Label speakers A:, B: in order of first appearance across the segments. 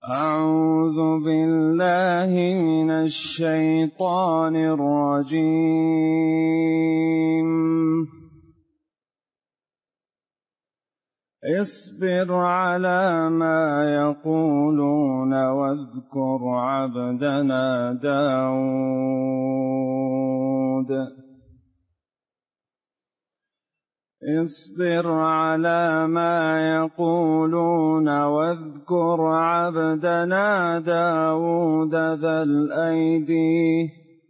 A: أعوذ بالله من الشيطان الرجيم. اصبر على ما يقولون واذكر عبدنا داود. اصبر على ما يقولون واذكر عبدنا داود ذا الأيدي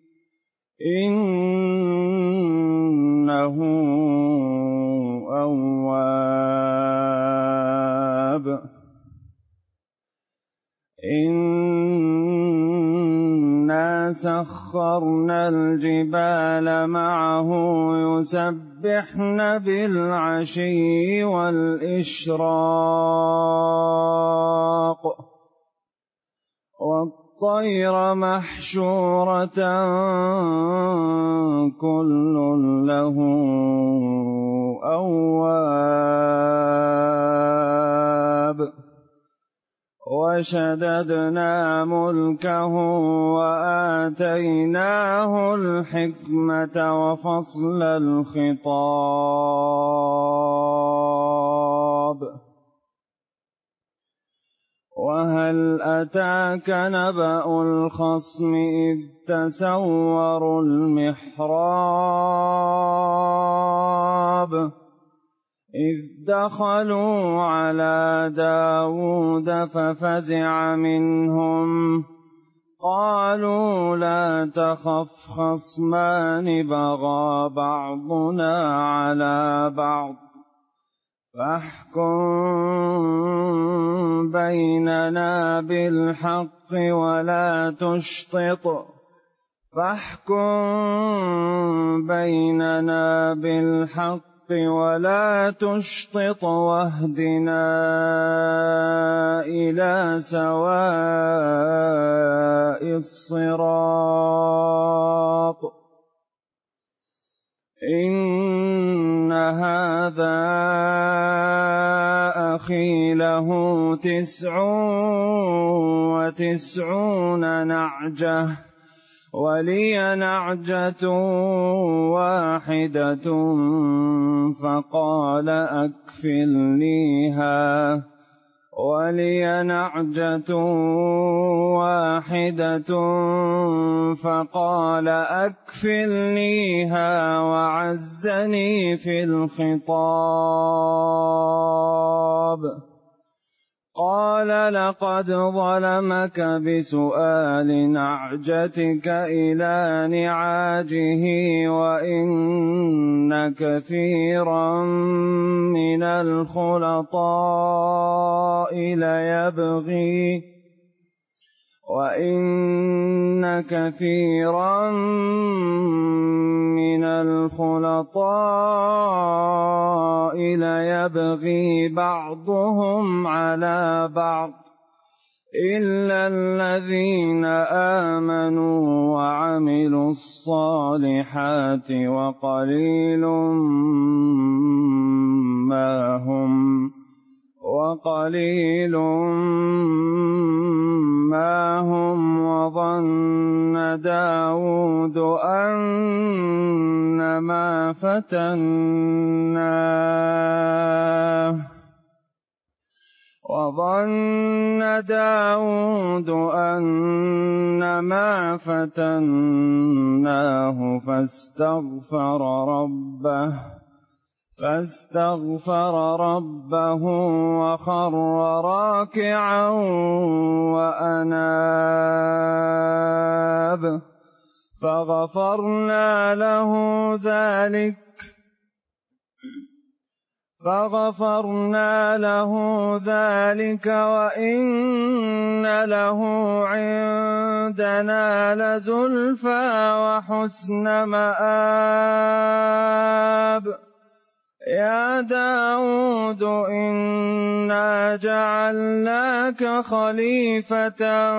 A: إنه أواب. إنا سخرنا الجبال معه يسبحن بالعشي والإشراق والطير محشورة كل له أواب. وشددنا ملكه وآتيناه الحكمة وفصل الخطاب. وهل أتاك نبأ الخصم إذ تسوروا المحراب إذ دخلوا على داود ففزع منهم قالوا لا تخف خصمان بغى بعضنا على بعض فاحكم بيننا بالحق ولا تشطط واهدنا إلى سواء الصراط. إن هذا أخي له 99 نعجة ولي نعجة واحدة فقال أكفلنيها وعزني في الخطاب. قال لقد ظلمك بسؤال نعجتك إلى نعاجه وإن كثيرا من الخلطاء ليبغي بعضهم على بعض إلا الذين آمنوا وعملوا الصالحات وقليل ما هم وظن داود أنما فتناه فاستغفر ربه وخر راكعا وأناب فغفرنا له ذلك وإن له عندنا لزلفى وحسن مآب. يا داود إنا جعلناك خليفة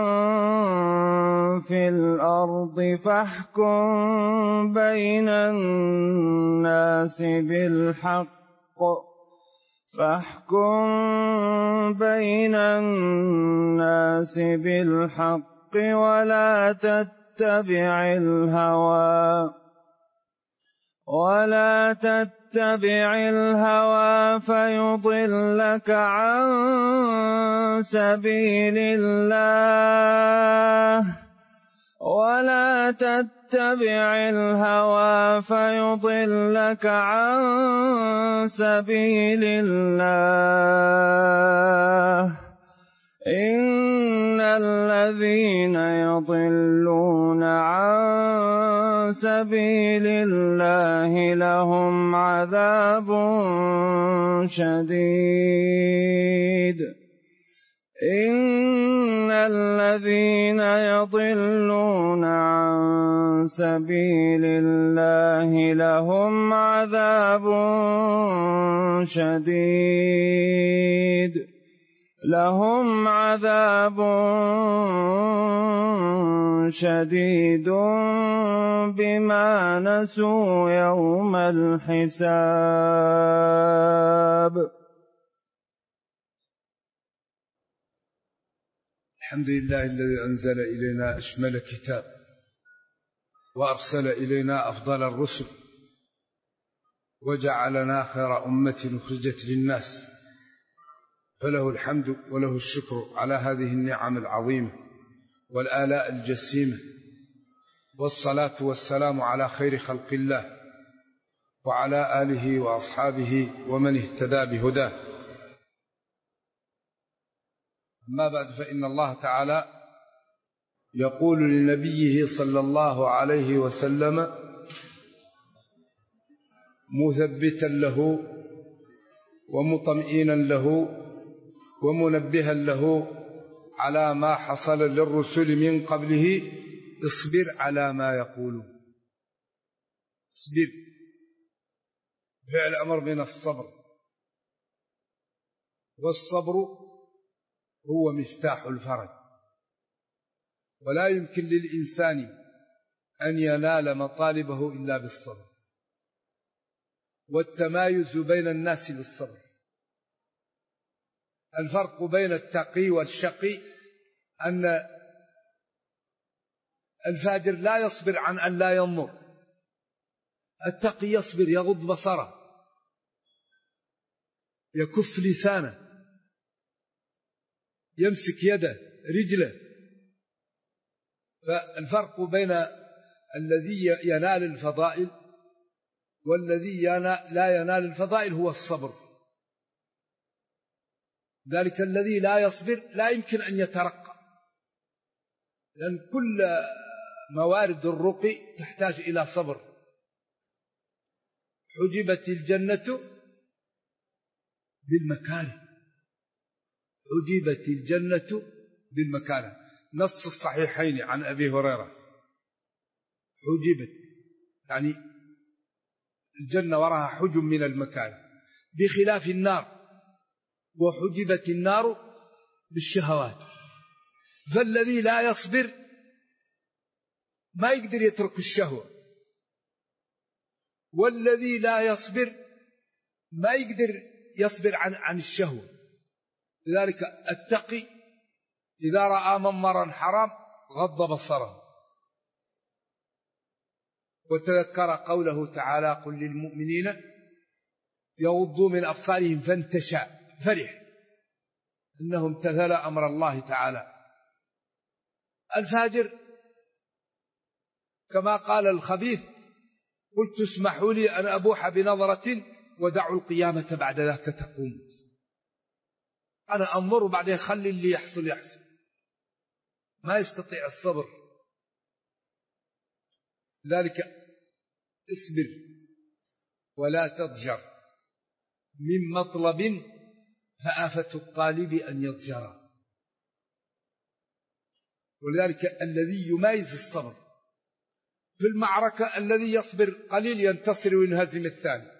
A: في الأرض فاحكم بين الناس بالحق فاحكم بين الناس بالحق ولا تتبع الهوى فيضلك عن سبيل الله إن الذين يضلون عن سبيل الله لهم عذاب شديد بما نسوا يوم الحساب.
B: الحمد لله الذي أنزل إلينا أشمل كتاب وأرسل إلينا أفضل الرسل وجعلنا خير أمة أخرجت للناس، فله الحمد وله الشكر على هذه النعم العظيمة والآلاء الجسيمة، والصلاة والسلام على خير خلق الله وعلى آله وأصحابه ومن اهتدى بهداه. أما بعد، فإن الله تعالى يقول لنبيه صلى الله عليه وسلم مثبتا له ومطمئنا له ومنبها له على ما حصل للرسل من قبله: اصبر على ما يقولون. اصبر، فعل أمر من الصبر، والصبر هو مفتاح الفرج، ولا يمكن للإنسان أن ينال مطالبه إلا بالصبر، والتمايز بين الناس بالصبر. الفرق بين التقي والشقي أن الفاجر لا يصبر عن أن لا ينظر، التقي يصبر، يغض بصره، يكف لسانه، يمسك يده رجله. فالفرق بين الذي ينال الفضائل والذي لا ينال الفضائل هو الصبر. ذلك الذي لا يصبر لا يمكن أن يترقى، لأن كل موارد الرقي تحتاج إلى صبر. حجبت الجنة بالمكاره، حجبت الجنة بالمكاره، نص الصحيحين عن أبي هريرة. حجبت يعني الجنة وراها حجب من المكاره، بخلاف النار، وحجبت النار بالشهوات. فالذي لا يصبر ما يقدر يترك الشهوة، والذي لا يصبر ما يقدر يصبر عن الشهوة. لذلك التقي إذا رأى منظرا حرام غض بصره. وتذكر قوله تعالى: قل للمؤمنين يغضوا من أبصارهم فانتشى، فرح أنه امتثل أمر الله تعالى. الفاجر كما قال الخبيث: قلت اسمحوا لي أن أبوح بنظرة ودعوا القيامة بعد ذاك تقوم. أنا أنظر وبعدين خلي اللي يحصل يحصل. ما يستطيع الصبر. ذلك اصبر ولا تضجر من مطلب فآفة الطالب أن يضجر. ولذلك الذي يميز الصبر في المعركة الذي يصبر قليل ينتصر وينهزم الثاني.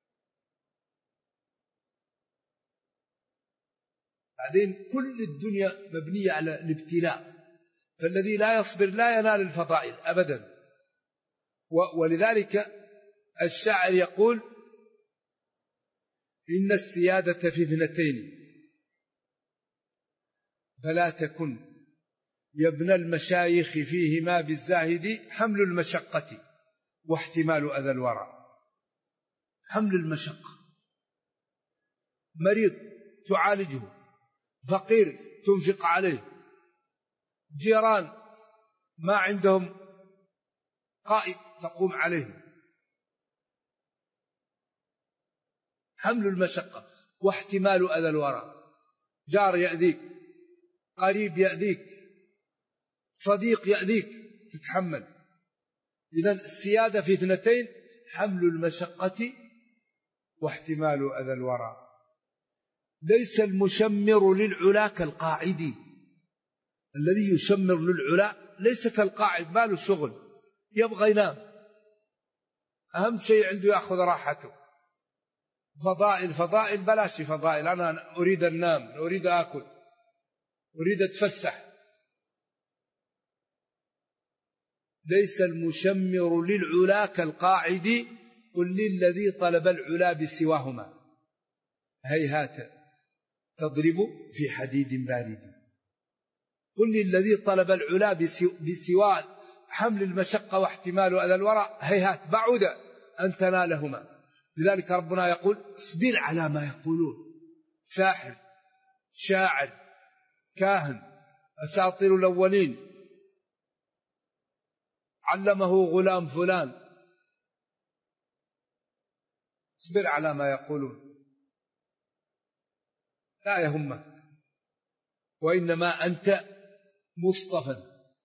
B: بعدين كل الدنيا مبنية على الابتلاء، فالذي لا يصبر لا ينال الفضائل أبدا. ولذلك الشاعر يقول: إن السيادة في اثنتين فلا تكن يا ابن المشايخ فيهما بالزاهد حمل المشقة واحتمال أذى الورى. حمل المشقة، مريض تعالجه، فقير تنفق عليه، جيران ما عندهم قائد تقوم عليه. حمل المشقة واحتمال أذى الورى، جار يأذيك، قريب يأذيك، صديق يأذيك، تتحمل. إذن السيادة في اثنتين: حمل المشقة واحتمال أذى الورى. ليس المشمر للعلا كالقاعد، الذي يشمر للعلا ليس كالقاعد، ما له شغل، يبغى ينام، أهم شيء عنده يأخذ راحته. فضائل بلاش فضائل، أنا أريد أنام، أريد أكل، أريد أتفسح. ليس المشمر للعلا كالقاعد، قل للذي طلب العلا بسواهما هيهات تضرب في حديد بارد. قل للذي طلب العلا بسوى حمل المشقة واحتمال أذى الورى هيهات، بعد أن تنالهما. لذلك ربنا يقول: اصبر على ما يقولون. ساحر، شاعر، كاهن، أساطير الأولين، علمه غلام فلان، اصبر على ما يقولون، لا يهمك، وإنما أنت مصطفى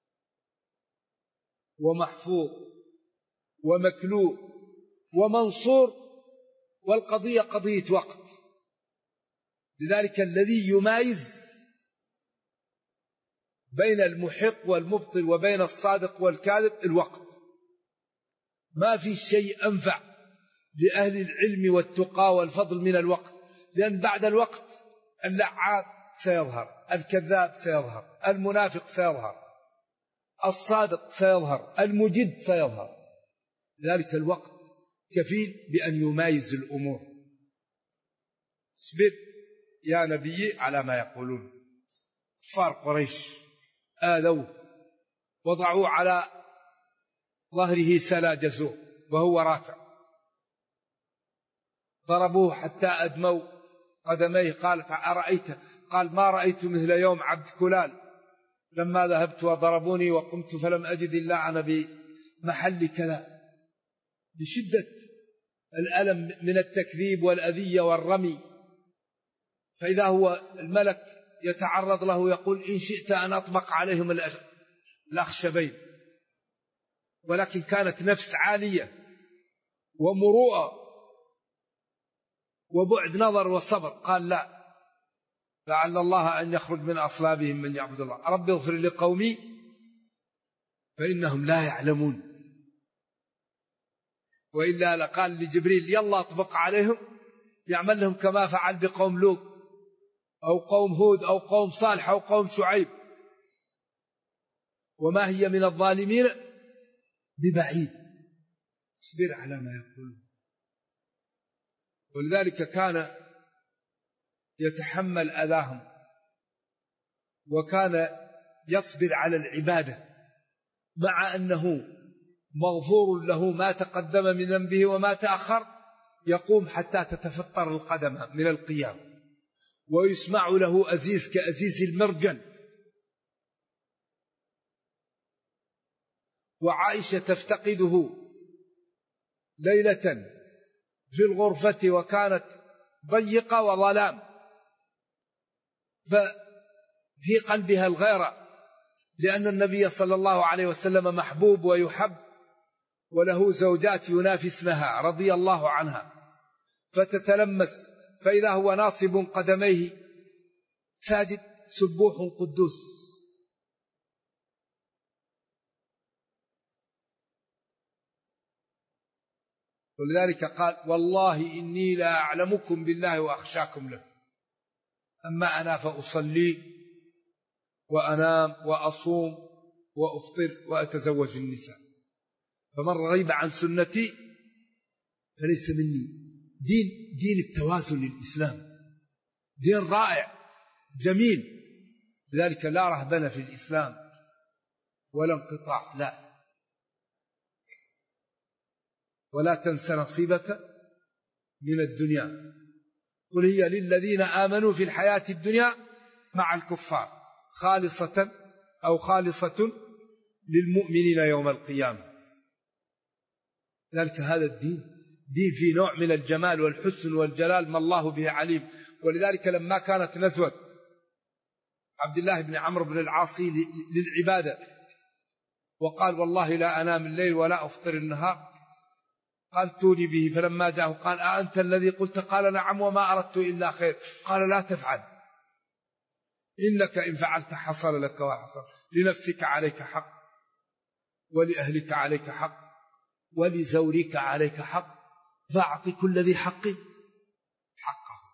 B: ومحفوظ ومكلوء ومنصور، والقضية قضية وقت. لذلك الذي يمايز بين المحق والمبطل وبين الصادق والكاذب الوقت. ما في شيء أنفع لأهل العلم والتقى والفضل من الوقت، لأن بعد الوقت اللعاب سيظهر، الكذاب سيظهر، المنافق سيظهر، الصادق سيظهر، المجد سيظهر. لذلك الوقت كفيل بأن يمايز الأمور. اصبر يا نبي على ما يقولون. كفار قريش آذوه، وضعوا على ظهره سلاجزوه وهو راكع، ضربوه حتى أدموا قدميه. قالت: أرأيت؟ قال: ما رأيت مثل يوم عبد كلال لما ذهبت وضربوني وقمت فلم أجد اللعنة بمحل كلام، بشدة الألم من التكذيب والأذية والرمي. فإذا هو الملك يتعرض له يقول: إن شئت أن أطبق عليهم الأخشبين. ولكن كانت نفس عالية ومروءة وبعد نظر وصبر. قال: لا، لعل الله أن يخرج من أصلابهم من يعبد الله، رب اغفر لقومي فإنهم لا يعلمون. وإلا لقال لجبريل: يلا اطبق عليهم، يعمل لهم كما فعل بقوم لوط أو قوم هود أو قوم صالح أو قوم شعيب، وما هي من الظالمين ببعيد. اصبر على ما يقولون. ولذلك كان يتحمل أذاهم، وكان يصبر على العبادة، مع أنه مغفور له ما تقدم من ذنبه وما تأخر. يقوم حتى تتفطر القدم من القيام، ويسمع له أزيز كأزيز المرجل. وعائشة تفتقده ليلة في الغرفة وكانت ضيقة وظلام، ففي قلبها الغيرة، لأن النبي صلى الله عليه وسلم محبوب ويحب، وله زوجات ينافسنها رضي الله عنها، فتتلمس فإذا هو ناصب قدميه ساجد سبوح قدوس. ولذلك قال: والله إني لا أعلمكم بالله وأخشاكم له، أما أنا فأصلي وأنام وأصوم وأفطر وأتزوج النساء، فمن رغب عن سنتي فليس مني. دين التوازن للإسلام، دين رائع جميل. لذلك لا رهبنة في الإسلام ولا انقطاع، لا. ولا تنس نصيبك من الدنيا، قل هي للذين آمنوا في الحياة الدنيا مع الكفار خالصة أو خالصة للمؤمنين يوم القيامة. ذلك هذا الدين دين في نوع من الجمال والحسن والجلال ما الله به عليم. ولذلك لما كانت نزوة عبد الله بن عمرو بن العاص للعبادة وقال والله لا أنام الليل ولا أفطر النهار، قال توني به، فلما جاءه قال أأنت الذي قلت؟ قال نعم وما أردت إلا خير. قال لا تفعل، إنك إن فعلت حصل لك وحصل، لنفسك عليك حق، ولأهلك عليك حق، ولزورك عليك حق، فأعط كل ذي حق حقه.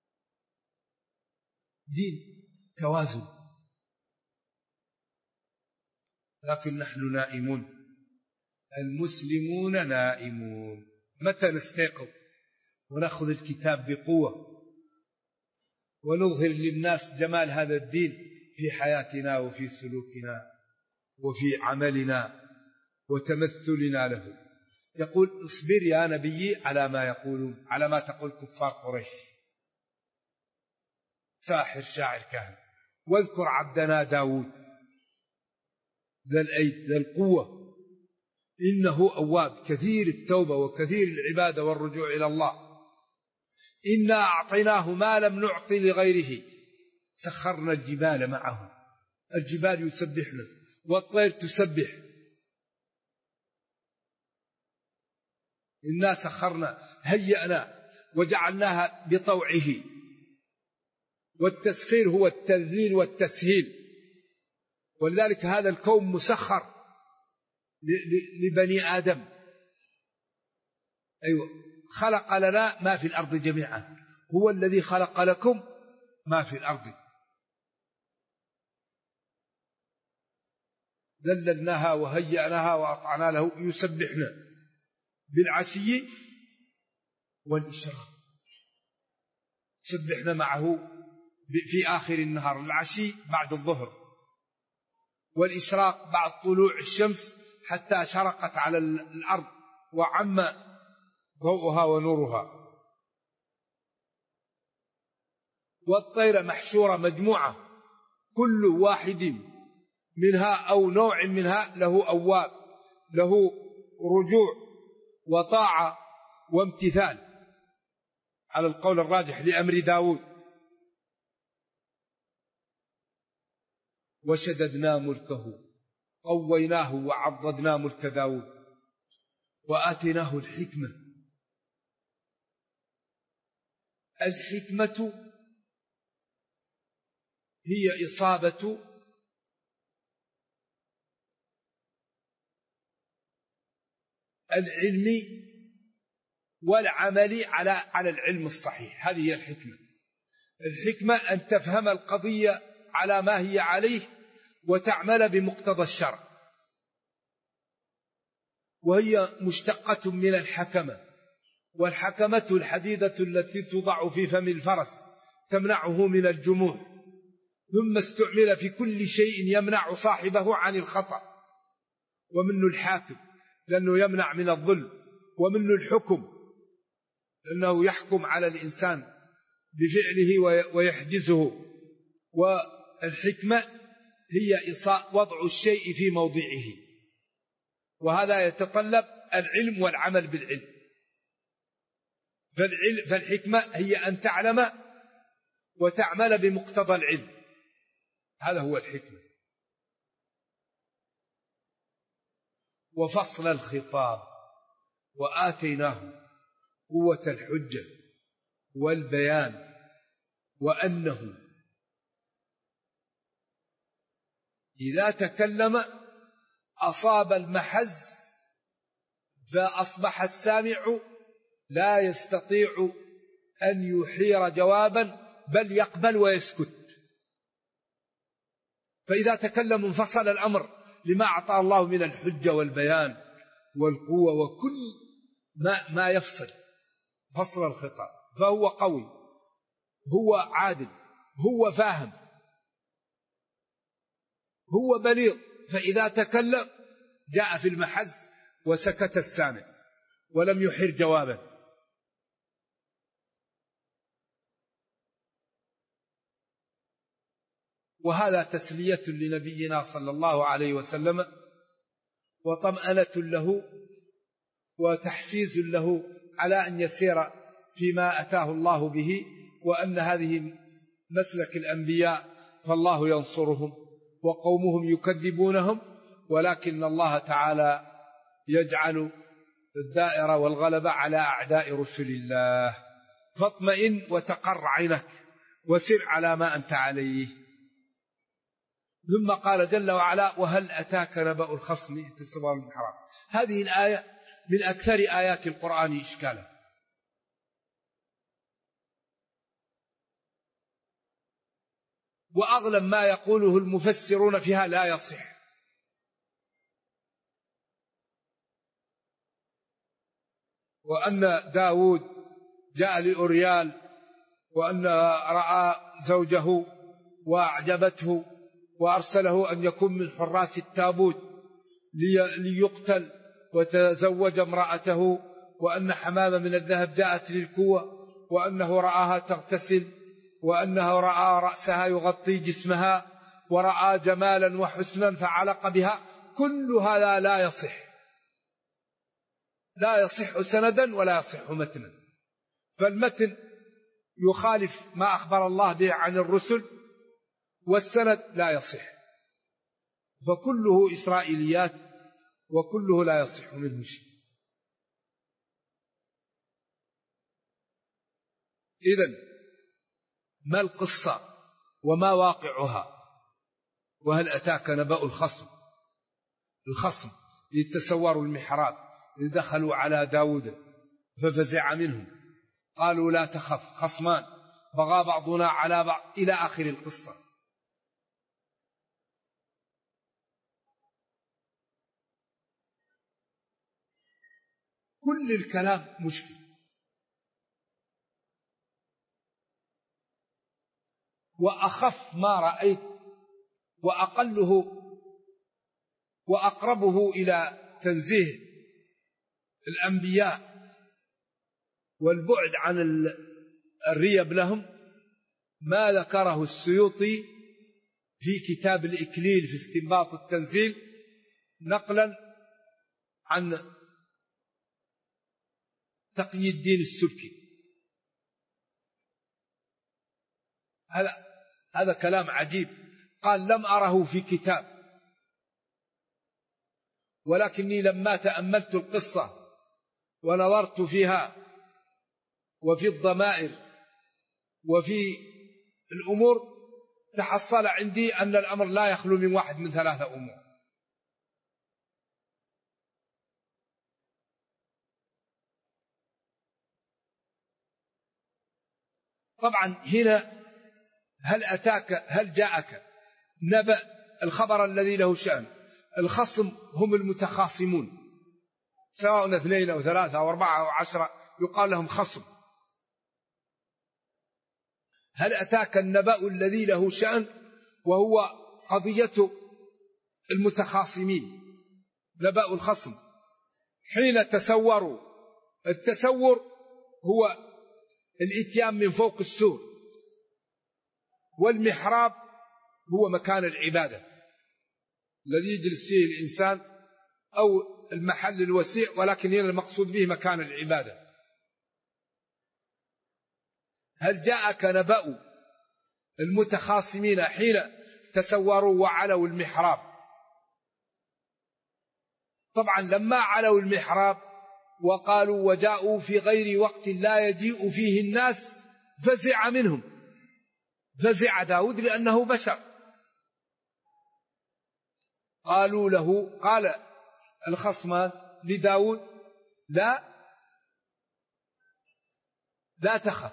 B: دين توازن. لكن نحن نائمون، المسلمون نائمون. متى نستيقظ ونأخذ الكتاب بقوة ونظهر للناس جمال هذا الدين في حياتنا وفي سلوكنا وفي عملنا وتمثلنا له؟ يقول اصبر يا نبي على ما يقولون، على ما تقول كفار قريش، ساحر شاعر كاهن. واذكر عبدنا داود ذا الأيد ذا القوة إنه أواب كثير التوبة وكثير العبادة والرجوع إلى الله. إنا أعطيناه ما لم نعطي لغيره، سخرنا الجبال معه، الجبال يسبحنا والطير تسبح. إنا سخرنا هيئنا وجعلناها بطوعه. والتسخير هو التذليل والتسهيل. ولذلك هذا الكون مسخر لبني آدم. أيوة، خلق لنا ما في الأرض جميعا، هو الذي خلق لكم ما في الأرض. ذللناها وهيأناها وأطعنا له يسبحنا بالعشي والإشراق. سبحنا معه في آخر النهار، العشي بعد الظهر، والإشراق بعد طلوع الشمس حتى شرقت على الأرض وعم ضوءها ونورها. والطير محشورة مجموعة، كل واحد منها أو نوع منها له أواب، له رجوع وطاعة وامتثال على القول الراجح لأمر داود. وشددنا ملكه، قويناه وعضدنا ملك داود، وآتيناه الحكمة. الحكمة هي إصابة العلم والعمل على العلم الصحيح. هذه هي الحكمة. الحكمة أن تفهم القضية على ما هي عليه وتعمل بمقتضى الشرع. وهي مشتقة من الحكمة، والحكمة الحديدة التي توضع في فم الفرس تمنعه من الجموح، ثم استعمل في كل شيء يمنع صاحبه عن الخطأ. ومنه الحاكم لأنه يمنع من الظلم، ومنه الحكم لأنه يحكم على الإنسان بفعله ويحجزه. والحكمة هي وضع الشيء في موضعه، وهذا يتطلب العلم والعمل بالعلم. فالحكمة هي أن تعلم وتعمل بمقتضى العلم، هذا هو الحكمة. وفصل الخطاب، وآتيناه قوة الحجة والبيان، وأنه إذا تكلم أصاب المحز، فأصبح السامع لا يستطيع أن يحير جوابا بل يقبل ويسكت. فإذا تكلم انفصل الأمر لما أعطى الله من الحجة والبيان والقوة وكل ما يفصل. فصل الخطاب، فهو قوي، هو عادل، هو فاهم، هو بليغ، فإذا تكلم جاء في المحز وسكت السامع ولم يحر جوابا. وهذا تسلية لنبينا صلى الله عليه وسلم، وطمأنة له، وتحفيز له على أن يسير فيما أتاه الله به، وأن هذه مسلك الأنبياء، فالله ينصرهم وقومهم يكذبونهم، ولكن الله تعالى يجعل الدائرة والغلبة على أعداء رسل الله. فاطمئن وتقر عينك وسر على ما أنت عليه. ثم قال جل وعلا: وهل أتاك نبأ الخصم إذ تسوروا المحراب. هذه الآية من أكثر آيات القرآن إشكالا، وأغلب ما يقوله المفسرون فيها لا يصح. وأن داود جاء لأوريال وأن رأى زوجه وأعجبته وأرسله أن يكون من حراس التابوت ليقتل، وتزوج امرأته، وأن حمامة من الذهب جاءت للكوة، وأنه رآها تغتسل، وأنه رأى رأسها يغطي جسمها، ورأى جمالا وحسنا فعلق بها. كل هذا لا يصح، لا يصح سندا ولا يصح متنا، فالمتن يخالف ما أخبر الله به عن الرسل، والسند لا يصح، فكله إسرائيليات وكله لا يصح منه شيء. إذن ما القصة وما واقعها؟ وهل أتاك نبأ الخصم يتسوروا المحراب إذ دخلوا على داود ففزع منهم، قالوا لا تخف، خصمان بغى بعضنا على بعض، إلى آخر القصة. كل الكلام مشكل، وأخف ما رأيت وأقله وأقربه إلى تنزيه الأنبياء والبعد عن الريب لهم ما ذكره السيوطي في كتاب الإكليل في استنباط التنزيل، نقلا عن تقي الدين السبكي. هذا كلام عجيب، قال: لم أره في كتاب، ولكني لما تأملت القصة ونظرت فيها وفي الضمائر وفي الأمور، تحصل عندي أن الأمر لا يخلو من واحد من ثلاثة أمور. طبعا هنا هل جاءك نبأ الخبر الذي له شأن. الخصم هم المتخاصمون، سواء 2 أو 3 أو 4 أو 10 يقال لهم خصم. هل أتاك النبأ الذي له شأن، وهو قضية المتخاصمين، نبأ الخصم حين تسوروا. التسور هو الإتيان من فوق السور، والمحراب هو مكان العبادة الذي يجلس فيه الإنسان، أو المحل الوسيع، ولكن هنا المقصود به مكان العبادة. هل جاءك نبأ المتخاصمين حين تسوروا وعلوا المحراب؟ طبعا لما علوا المحراب وقالوا وجاءوا في غير وقت لا يجيء فيه الناس، فزع منهم، فزع داود لأنه بشر. قالوا له، قال الخصمان لداود: لا تخف،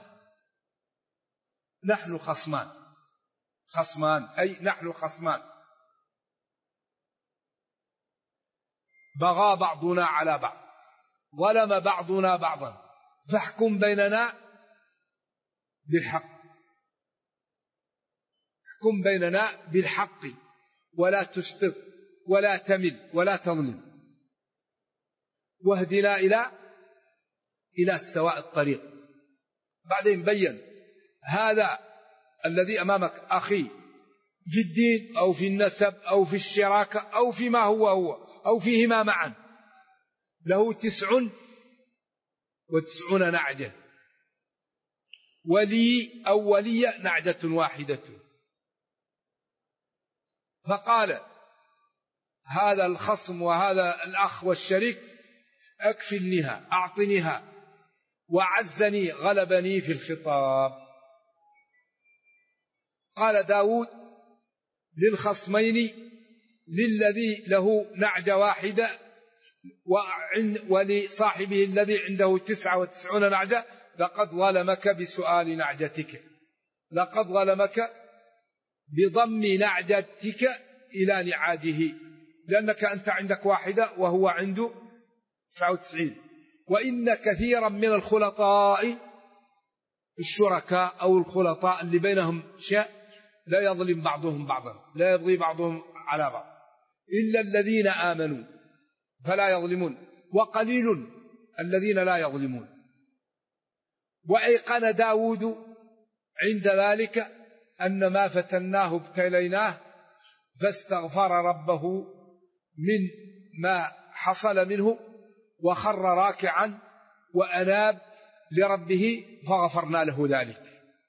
B: نحن خصمان أي نحن خصمان، بغى بعضنا على بعض، ظلم بعضنا بعضا، فاحكم بيننا بالحق، احكم بيننا بالحق ولا تشطط ولا تمل ولا تظلم، واهدنا إلى سواء الطريق. بعدين بين هذا الذي أمامك أخي في الدين أو في النسب أو في الشراكة أو فيما هو أو فيهما معا، له 99 نعجة، ولي أو ولي نعجة واحدة. فقال هذا الخصم وهذا الأخ والشريك أكفلنها، أعطنيها، وعزني غلبني في الخطاب. قال داود للخصمين، للذي له نعجة واحدة ولصاحبه الذي عنده 99 نعجة: لقد ظلمك بسؤال نعجتك، لقد ظلمك بضم نعجتك إلى نعاجه، لأنك أنت عندك واحدة وهو عنده 99. وإن كثيرا من الخلطاء الشركاء أو الخلطاء اللي بينهم شيء لا يظلم بعضهم بعضا، لا يبغي بعضهم على بعض، إلا الذين آمنوا فلا يظلمون، وقليل الذين لا يظلمون. وأيقن داود عند ذلك أن ما فتناه ابتليناه، فاستغفر ربه من ما حصل منه، وخر راكعا وأناب لربه فغفرنا له ذلك.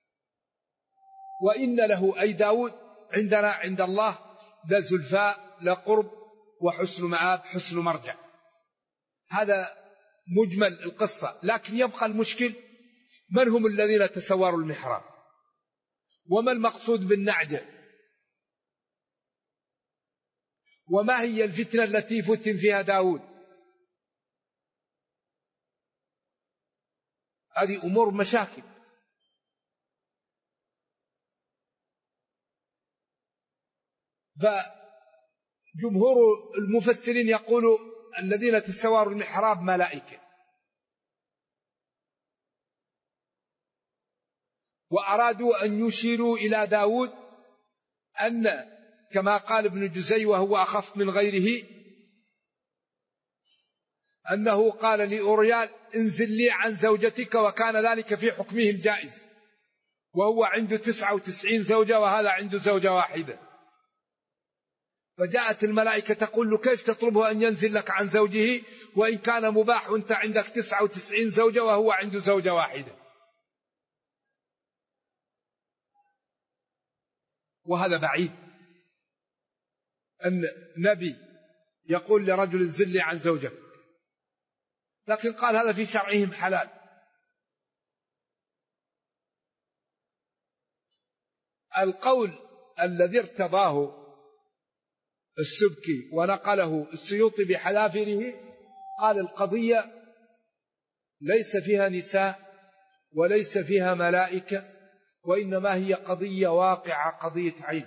B: وإن له أي داود عندنا عند الله لزلفاء، لقرب، وحسن مآب، حسن مرجع. هذا مجمل القصة. لكن يبقى المشكل: من هم الذين تسوروا المحراب؟ وما المقصود بالنعجة؟ وما هي الفتنة التي فتن فيها داود؟ هذه أمور مشاكل. فجمهور المفسرين يقولوا الذين تسوروا المحراب ملائكة، وأرادوا أن يشيروا إلى داود أن كما قال ابن جزي وهو أخف من غيره، أنه قال لأوريال: انزل لي عن زوجتك، وكان ذلك في حكمه الجائز، وهو عنده 99 زوجة وهذا عنده زوجة واحدة. فجاءت الملائكة تقول له: كيف تطلبه أن ينزل لك عن زوجه وإن كان مباح وأنت عندك 99 زوجة وهو عنده زوجة واحدة؟ وهذا بعيد أن نبي يقول لرجل: انزل لي عن زوجك. لكن قال هذا في شرعهم حلال. القول الذي ارتضاه السبكي ونقله السيوطي بحذافيره، قال القضية ليس فيها نساء وليس فيها ملائكة، وإنما هي قضية واقعة، قضية عين.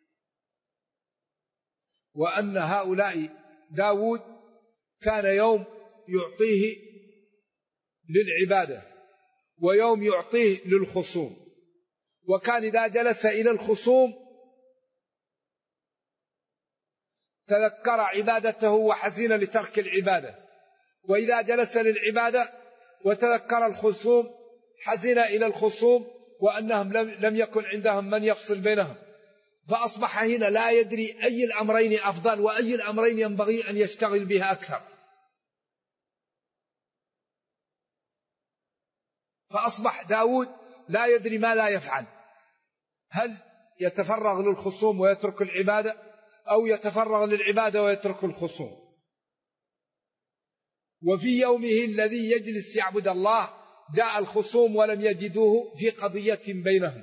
B: وأن هؤلاء داود كان يوم يعطيه للعبادة ويوم يعطيه للخصوم، وكان إذا جلس إلى الخصوم تذكر عبادته وحزين لترك العبادة، وإذا جلس للعبادة وتذكر الخصوم حزين إلى الخصوم وأنهم لم يكن عندهم من يفصل بينهم، فأصبح هنا لا يدري أي الأمرين أفضل وأي الأمرين ينبغي أن يشتغل بها أكثر. فأصبح داود لا يدري ما لا يفعل، هل يتفرغ للخصوم ويترك العبادة أو يتفرغ للعبادة ويترك الخصوم. وفي يومه الذي يجلس يعبد الله جاء الخصوم ولم يجدوه في قضية بينهم،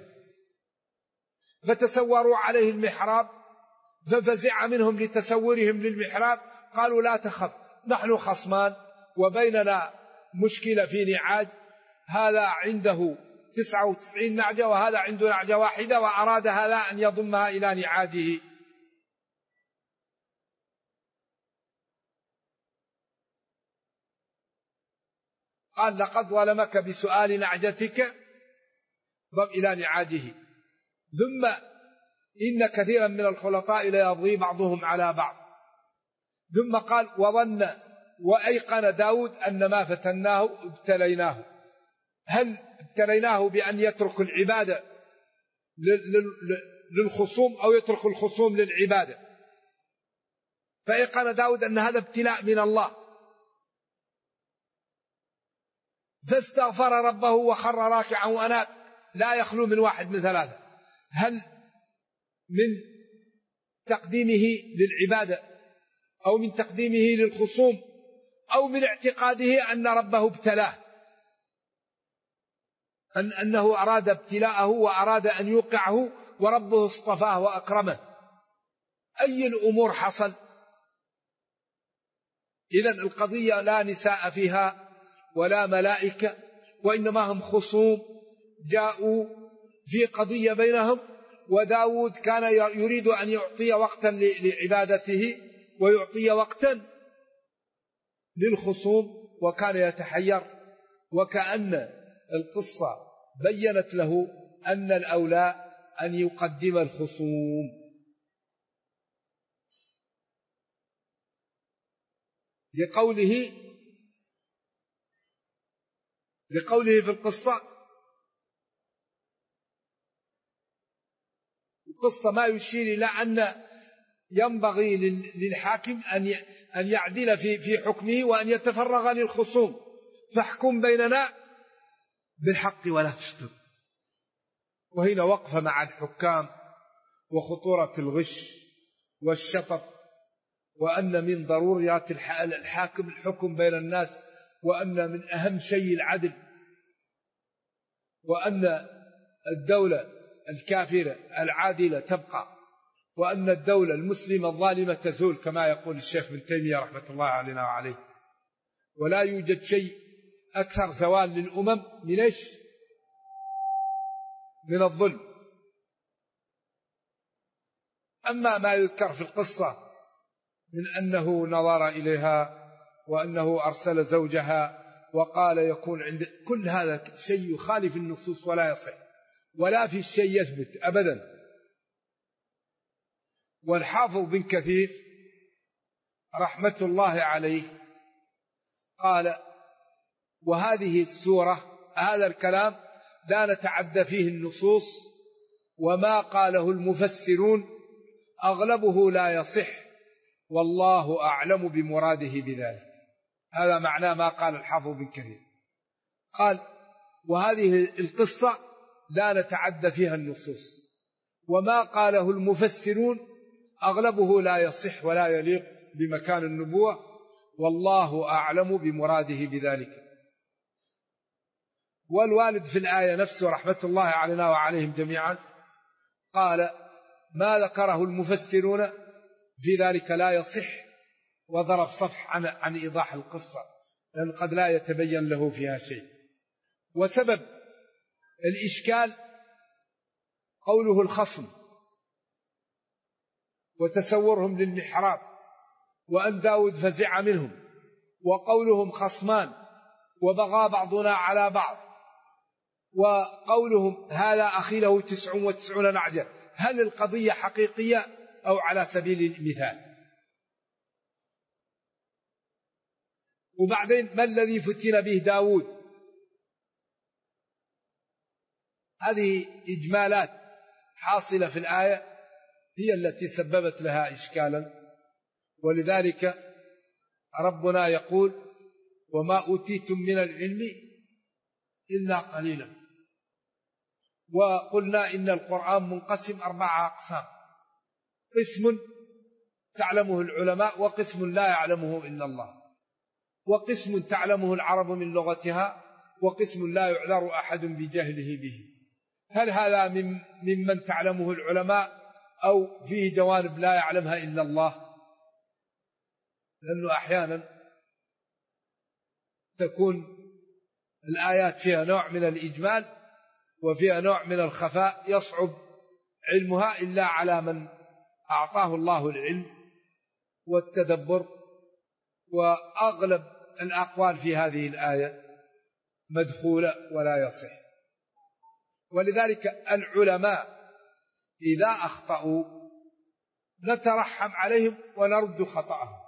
B: فتسوروا عليه المحراب، ففزع منهم لتسورهم للمحراب. قالوا: لا تخف، نحن خصمان وبيننا مشكلة في نعاج، هذا عنده 99 نعجة وهذا عنده نعجة واحدة، وأراد هذا أن يضمها إلى نعاجه. قال لقد ظلمك بسؤال نعجتك ضم إلى نعاجه. ثم إن كثيرا من الخلطاء ليبغي بعضهم على بعض. ثم قال وظن وأيقن داود أن ما فتناه ابتليناه. هل ابتليناه بأن يترك العبادة للخصوم أو يترك الخصوم للعبادة؟ فأيقن داود أن هذا ابتلاء من الله، فاستغفر ربه وخر راكعا وأناب. لا يخلو من واحد من ثلاثة: هل من تقديمه للعبادة أو من تقديمه للخصوم أو من اعتقاده أن ربه ابتلاه، أنه أراد ابتلاءه وأراد أن يوقعه وربه اصطفاه وأكرمه. أي الأمور حصل؟ إذن القضية لا نساء فيها ولا ملائكة، وإنما هم خصوم جاءوا في قضية بينهم، وداود كان يريد أن يعطي وقتا لعبادته ويعطي وقتا للخصوم، وكان يتحير. وكأن القصة بيّنت له أن الأولى أن يقدم الخصوم. لقوله في القصة ما يشير إلى أن ينبغي للحاكم أن يعدل في حكمه وأن يتفرغ للخصوم. فاحكم بيننا بالحق ولا تشطط. وهنا وقفة مع الحكام وخطورة الغش والشطط، وأن من ضروريات الحاكم الحكم بين الناس، وأن من أهم شيء العدل، وأن الدولة الكافرة العادلة تبقى، وأن الدولة المسلمة الظالمة تزول، كما يقول الشيخ ابن تيمية رحمة الله علينا وعليه. ولا يوجد شيء أكثر زوال للأمم من الظلم. أما ما يذكر في القصة من أنه نظر إليها وأنه أرسل زوجها وقال يكون عند كل هذا شيء يخالف النصوص ولا يصح ولا في الشيء يثبت أبدا. والحافظ بن كثير رحمة الله عليه قال: وهذه السورة هذا الكلام لا نتعدى فيه النصوص، وما قاله المفسرون أغلبه لا يصح، والله أعلم بمراده بذلك. هذا معنى ما قال الحافظ بن كثير. قال: وهذه القصة لا نتعدى فيها النصوص، وما قاله المفسرون أغلبه لا يصح ولا يليق بمكان النبوة، والله أعلم بمراده بذلك. والوالد في الآية نفسه رحمة الله علينا وعليهم جميعا قال: ما ذكره المفسرون في ذلك لا يصح، وضرب صفح عن إيضاح القصة، لأن قد لا يتبين له فيها شيء. وسبب الإشكال قوله الخصم وتسورهم للمحراب، وأن داود فزع منهم، وقولهم خصمان وبغى بعضنا على بعض، وقولهم هذا أخي له 99 نعجة. هل القضية حقيقية أو على سبيل المثال؟ وبعدين ما الذي فتن به داود؟ هذه إجمالات حاصلة في الآية هي التي سببت لها إشكالا. ولذلك ربنا يقول: وما أوتيتم من العلم إلا قليلا. وقلنا إن القرآن منقسم 4 أقسام: قسم تعلمه العلماء، وقسم لا يعلمه إلا الله، وقسم تعلمه العرب من لغتها، وقسم لا يعذر أحد بجهله به. هل هذا ممن تعلمه العلماء أو فيه جوانب لا يعلمها إلا الله؟ لأنه أحيانا تكون الآيات فيها نوع من الإجمال وفيها نوع من الخفاء يصعب علمها إلا على من أعطاه الله العلم والتدبر. وأغلب الأقوال في هذه الآية مدخول ولا يصح. ولذلك العلماء إذا أخطأوا نترحم عليهم ونرد خطأهم،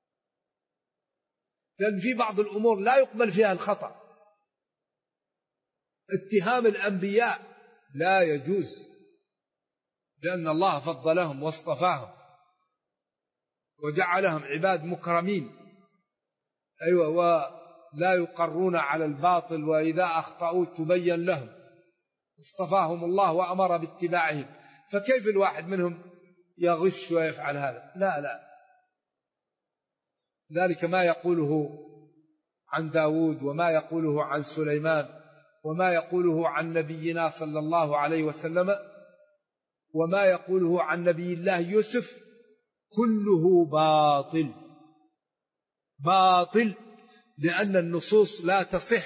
B: لأن في بعض الأمور لا يقبل فيها الخطأ. اتهام الأنبياء لا يجوز، لأن الله فضلهم واصطفاهم وجعلهم عباد مكرمين. أيوة، ولا يقرون على الباطل، وإذا أخطأوا تبين لهم، اصطفاهم الله وأمر باتباعهم. فكيف الواحد منهم يغش ويفعل هذا؟ لا لا. ذلك ما يقوله عن داود، وما يقوله عن سليمان، وما يقوله عن نبينا صلى الله عليه وسلم، وما يقوله عن نبي الله يوسف، كله باطل باطل، لأن النصوص لا تصح،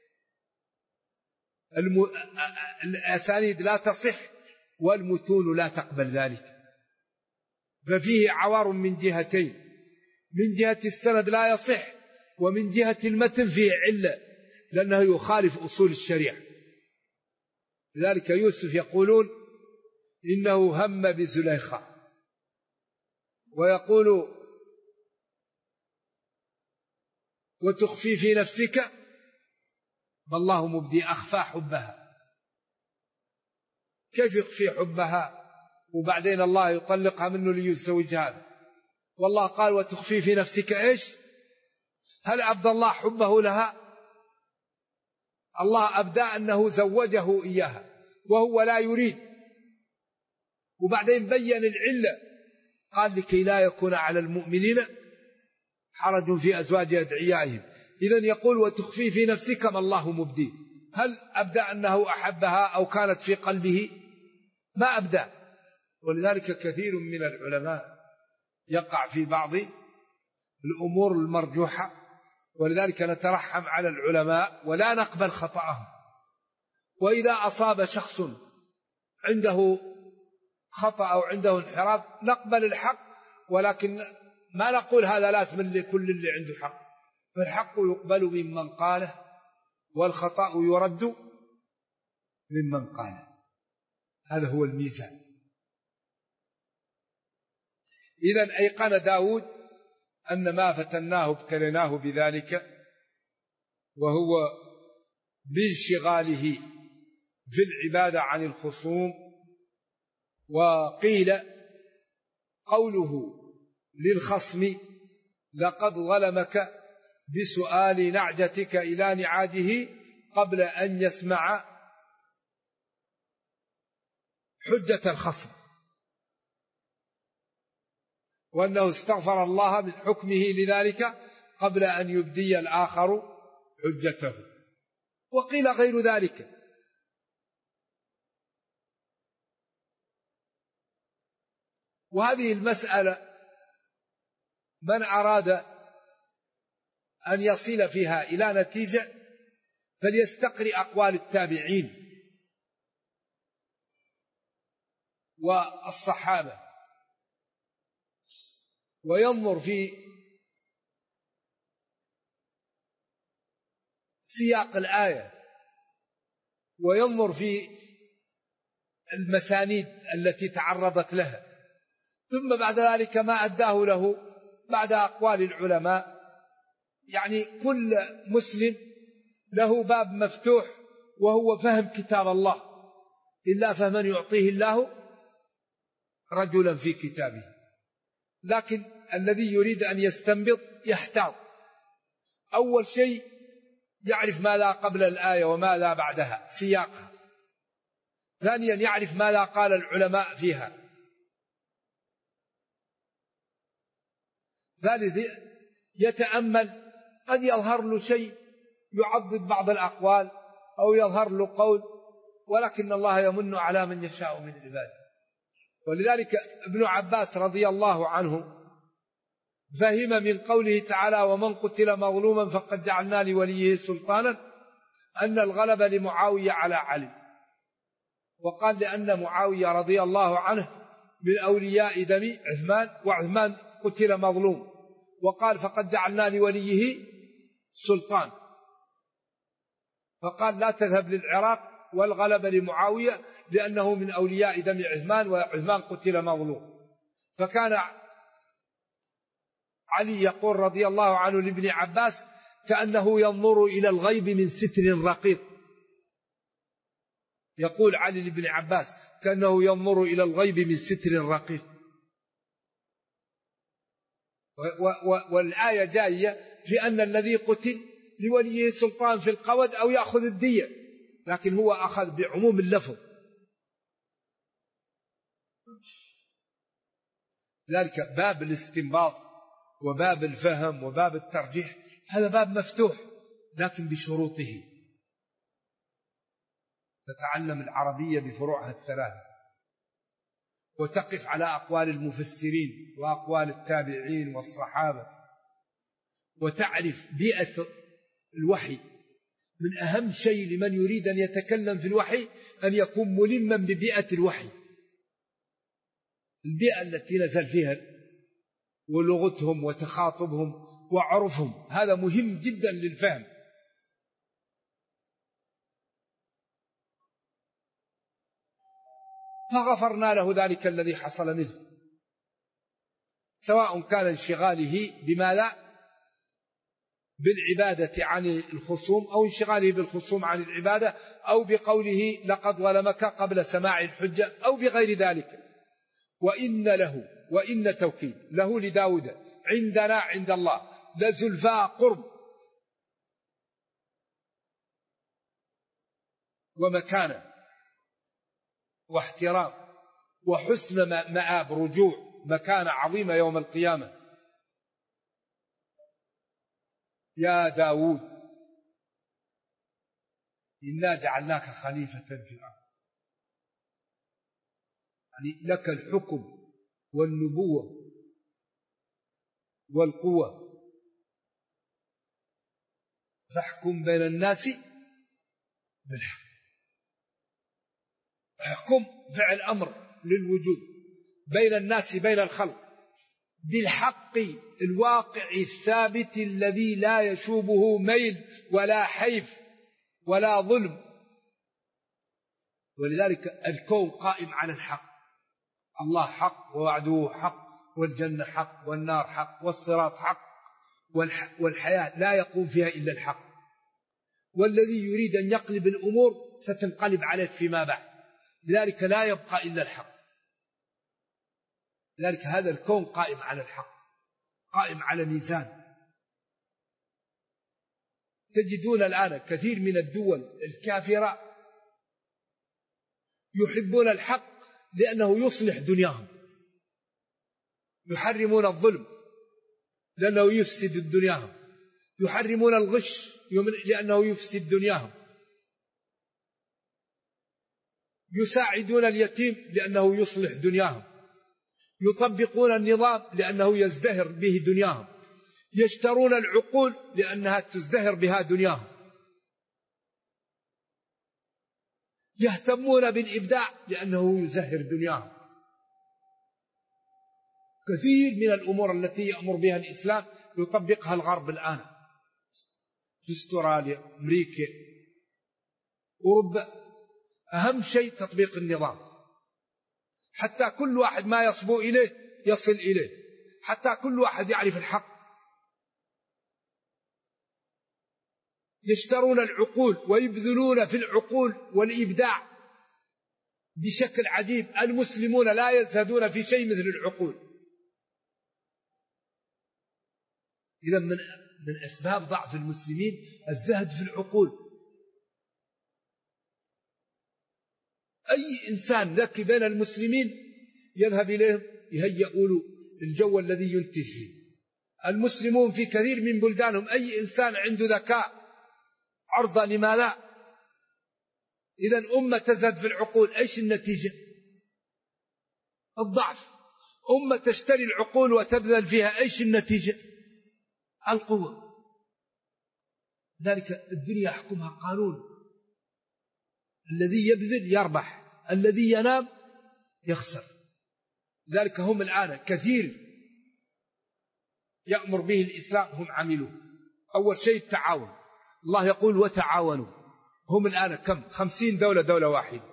B: الأسانيد لا تصح، والمتون لا تقبل ذلك. ففيه عوار من جهتين، من جهة السند لا يصح، ومن جهة المتن فيه علة، لأنه يخالف أصول الشريعة. لذلك يوسف يقولون إنه هم بزليخة، ويقول وتخفي في نفسك ما الله مبدي، أخفى حبها. كيف يخفي حبها وبعدين الله يطلقها منه ليزوجها هذا؟ والله قال وتخفي في نفسك إيش؟ هل أبدى الله حبه لها؟ الله أبدى أنه زوجه إياها وهو لا يريد، وبعدين بين العلة، قال لكي لا يكون على المؤمنين حرج في أزواج أدعيائهم. إذن يقول وتخفي في نفسك ما الله مبديه. هل أبدى أنه أحبها أو كانت في قلبه؟ ما أبدى. ولذلك كثير من العلماء يقع في بعض الأمور المرجوحة، ولذلك نترحم على العلماء ولا نقبل خطأهم. وإذا أصاب شخص عنده خطأ أو عنده انحراف نقبل الحق، ولكن ما نقول هذا لازم لكل اللي عنده حق، فالحق يقبل ممن قاله، والخطأ يرد ممن قاله. هذا هو الميزان. إذن أيقن داود أن ما فتناه ابتلناه بذلك، وهو بانشغاله في العبادة عن الخصوم. وقيل قوله للخصم لقد ظلمك بسؤال نعجتك إلى نعاجه قبل أن يسمع حجة الخصم، وأنه استغفر الله من حكمه لذلك قبل أن يبدي الآخر حجته. وقيل غير ذلك. وهذه المسألة من أراد أن يصل فيها إلى نتيجة فليستقرئ أقوال التابعين والصحابة، وينظر في سياق الآية، وينظر في المسانيد التي تعرضت لها، ثم بعد ذلك ما أداه له بعد أقوال العلماء. يعني كل مسلم له باب مفتوح، وهو فهم كتاب الله، إلا فمن يعطيه الله رجلا في كتابه. لكن الذي يريد أن يستنبط يحتاط. أول شيء يعرف ماذا قبل الآية وماذا بعدها، سياقها. ثانيا يعرف ماذا قال العلماء فيها. ثالثا يتأمل، قد يظهر له شيء يعضد بعض الأقوال أو يظهر له قول، ولكن الله يمن على من يشاء من عباده. ولذلك ابن عباس رضي الله عنه فهم من قوله تعالى ومن قتل مظلوما فقد جعلنا لوليه سلطانا أن الغلب لمعاوية على علي، وقال لأن معاوية رضي الله عنه من أولياء دم عثمان، وعثمان قتل مظلوم، وقال فقد جعلنا لوليه سلطان. فقال لا تذهب للعراق والغلب لمعاوية لأنه من أولياء دم عثمان، وعثمان قتل مظلوم. فكان علي يقول رضي الله عنه لابن عباس كأنه ينظر إلى الغيب من ستر رقيق. يقول علي لابن عباس كأنه ينظر إلى الغيب من ستر رقيق. والآية جاية في أن الذي قتل لوليه سلطان في القود أو يأخذ الدية، لكن هو أخذ بعموم اللفظ. ذلك باب الاستنباط وباب الفهم وباب الترجيح هذا باب مفتوح، لكن بشروطه. تتعلم العربية بفروعها الثلاثة، وتقف على أقوال المفسرين وأقوال التابعين والصحابة، وتعرف بيئة الوحي. من أهم شيء لمن يريد أن يتكلم في الوحي أن يكون ملما ببيئة الوحي، البيئة التي نزل فيها، ولغتهم وتخاطبهم وعرفهم، هذا مهم جدا للفهم. فغفرنا له ذلك الذي حصل منه، سواء كان انشغاله بما لا بالعبادة عن الخصوم، أو انشغاله بالخصوم عن العبادة، أو بقوله لقد ظلمك قبل سماع الحجة، أو بغير ذلك. وإن توكيد له لداود عندنا عند الله لزلفى قرب ومكانة واحترام وحسن مآب، رجوع، مكانة عظيمة يوم القيامة. يا داود إنا جعلناك خليفة في الأرض، يعني لك الحكم والنبوة والقوة، فاحكم بين الناس بالحق. احكم فعل أمر للوجود بين الناس، بين الخلق، بالحق الواقع الثابت الذي لا يشوبه ميل ولا حيف ولا ظلم. ولذلك الكون قائم على الحق، الله حق ووعده حق، والجنة حق والنار حق والصراط حق، والحياة لا يقوم فيها إلا الحق. والذي يريد أن يقلب الأمور ستنقلب عليه فيما بعد، لذلك لا يبقى إلا الحق. لذلك هذا الكون قائم على الحق، قائم على ميزان. تجدون الآن كثير من الدول الكافرة يحبون الحق لأنه يصلح دنياهم، يحرمون الظلم لأنه يفسد دنياهم، يحرمون الغش لأنه يفسد دنياهم، يساعدون اليتيم لأنه يصلح دنياهم، يطبقون النظام لأنه يزدهر به دنياهم، يشترون العقول لأنها تزدهر بها دنياهم، يهتمون بالإبداع لأنه يزهر دنياهم. كثير من الأمور التي يأمر بها الإسلام يطبقها الغرب الآن، في استراليا، أمريكا، أوروبا. أهم شيء تطبيق النظام، حتى كل واحد ما يصبو إليه يصل إليه، حتى كل واحد يعرف الحق. يشترون العقول ويبذلون في العقول والإبداع بشكل عجيب. المسلمون لا يزهدون في شيء مثل العقول. إذا من أسباب ضعف المسلمين الزهد في العقول. أي إنسان ذكي بين المسلمين يذهب إليهم يهيئوا له الجو الذي ينتج فيه. المسلمون في كثير من بلدانهم أي إنسان عنده ذكاء عرضة لما لا. إذا أمة تزهد في العقول، إيش النتيجة؟ الضعف. أمة تشتري العقول وتبذل فيها، إيش النتيجة؟ القوة. ذلك الدنيا يحكمها قانون، الذي يبذل يربح، الذي ينام يخسر. ذلك هم الآن كثير يأمر به الإسلام هم عملوه. أول شيء التعاون، الله يقول وتعاونوا هم الآن كم 50 دولة واحدة،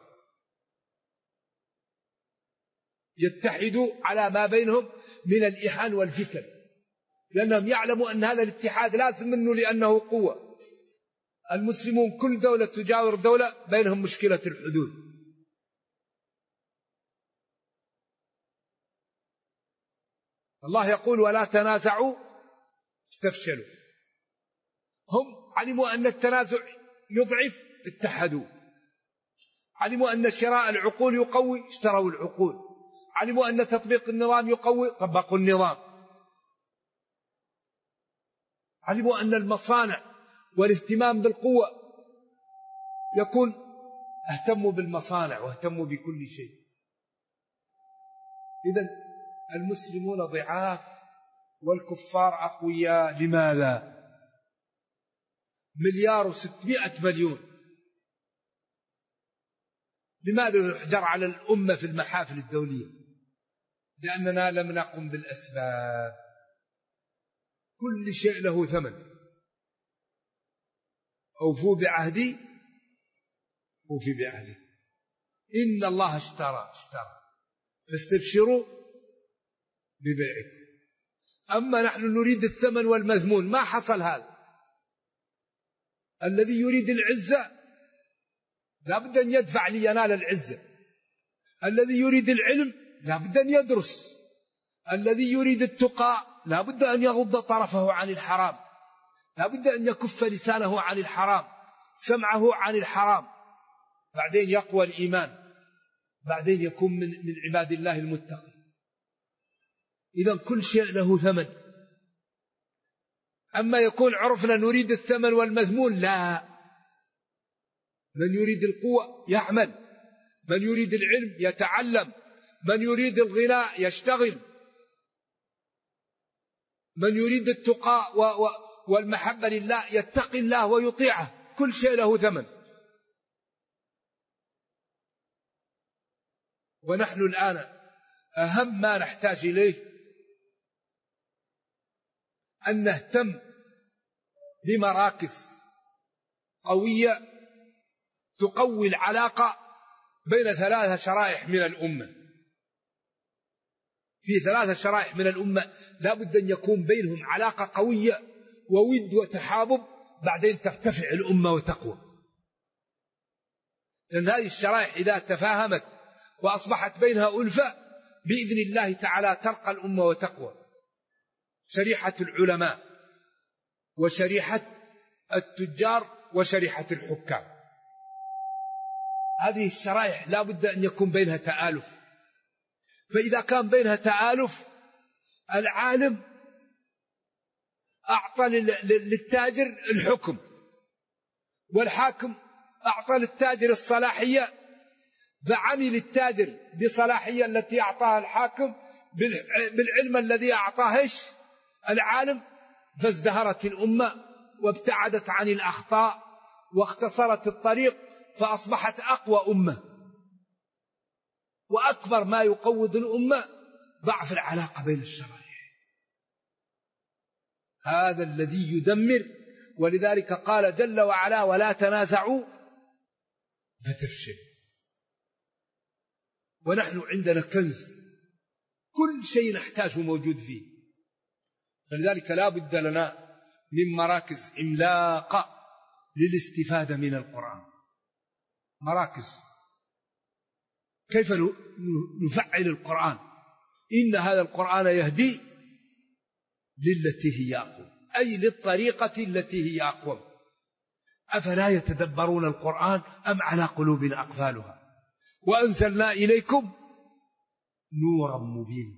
B: يتحدوا على ما بينهم من الإحان والفتن، لأنهم يعلموا أن هذا الاتحاد لازم منه لأنه قوة. المسلمون كل دولة تجاور دولة بينهم مشكلة الحدود. الله يقول ولا تنازعوا تفشلوا. هم علموا أن التنازع يضعف، اتحدوا. علموا أن شراء العقول يقوي، اشتروا العقول. علموا أن تطبيق النظام يقوي، طبقوا النظام. علموا أن المصانع والاهتمام بالقوة يكون اهتموا بالمصانع واهتموا بكل شيء. إذن المسلمون ضعاف والكفار أقوياء. لماذا؟ 1,600,000,000,000. لماذا يحجر على الأمة في المحافل الدولية؟ لأننا لم نقم بالأسباب. كل شيء له ثمن. أوفوا بعهدي أوفي بعهدي. إن الله اشترى فاستبشروا ببيعكم. أما نحن نريد الثمن والمذمون، ما حصل هذا. الذي يريد العزة لا بد أن يدفع لينال العزة. الذي يريد العلم لا بد أن يدرس. الذي يريد التقى لا بد أن يغض طرفه عن الحرام، لا بد أن يكف لسانه عن الحرام، سمعه عن الحرام، بعدين يقوى الإيمان، بعدين يكون من عباد الله المتقين. إذن كل شيء له ثمن. أما يكون عرفنا نريد الثمن والمذمون، لا. من يريد القوة يعمل، من يريد العلم يتعلم، من يريد الغناء يشتغل، من يريد التقى والمحبة لله يتقي الله ويطيعه. كل شيء له ثمن. ونحن الآن أهم ما نحتاج إليه أن نهتم بمراكز قوية تقوي العلاقة بين 3 شرائح من الأمة. في 3 شرائح من الأمة لا بد أن يكون بينهم علاقة قوية وود وتحابب، بعدين ترتفع الأمة وتقوى. لأن هذه الشرائح إذا تفاهمت وأصبحت بينها ألفة بإذن الله تعالى ترقى الأمة وتقوى. شريحة العلماء وشريحة التجار وشريحة الحكام، هذه الشرائح لا بد أن يكون بينها تآلف. فإذا كان بينها تآلف، العالم أعطى للتاجر الحكم، والحاكم أعطى للتاجر الصلاحية، فعمل التاجر بصلاحية التي أعطاها الحاكم بالعلم الذي أعطاه العالم، فازدهرت الأمة وابتعدت عن الأخطاء واختصرت الطريق، فأصبحت أقوى أمة. وأكبر ما يقوض الأمة ضعف العلاقة بين الشرائح، هذا الذي يدمر. ولذلك قال جل وعلا ولا تنازعوا فتفشلوا. ونحن عندنا كنز، كل شيء نحتاجه موجود فيه. فلذلك لا بد لنا من مراكز عملاقة للاستفادة من القرآن. مراكز كيف نفعل القرآن. إن هذا القرآن يهدي للتي هي أقوم، أي للطريقة التي هي أقوم. أفلا يتدبرون القرآن أم على قلوب أقفالها. وأنزلنا إليكم نورا مبينا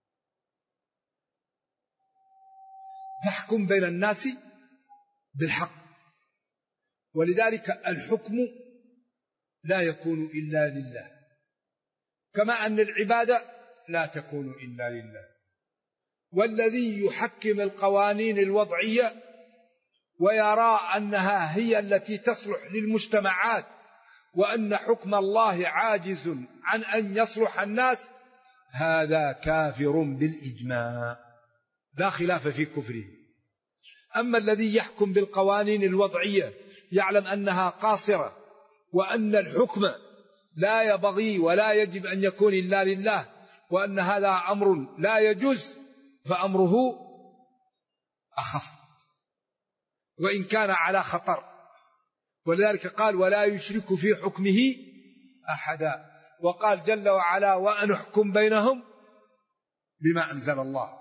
B: تحكم بين الناس بالحق. ولذلك الحكم لا يكون إلا لله، كما أن العبادة لا تكون إلا لله. والذي يحكم القوانين الوضعية ويرى أنها هي التي تصلح للمجتمعات، وأن حكم الله عاجز عن أن يصلح الناس، هذا كافر بالإجماع لا خلاف في كفره. أما الذي يحكم بالقوانين الوضعية يعلم أنها قاصرة، وأن الحكم لا يبغي ولا يجب أن يكون إلا لله، وأن هذا أمر لا يجوز، فأمره أخف وإن كان على خطر. ولذلك قال ولا يشرك في حكمه أحدا. وقال جل وعلا وأن احكم بينهم بما أنزل الله.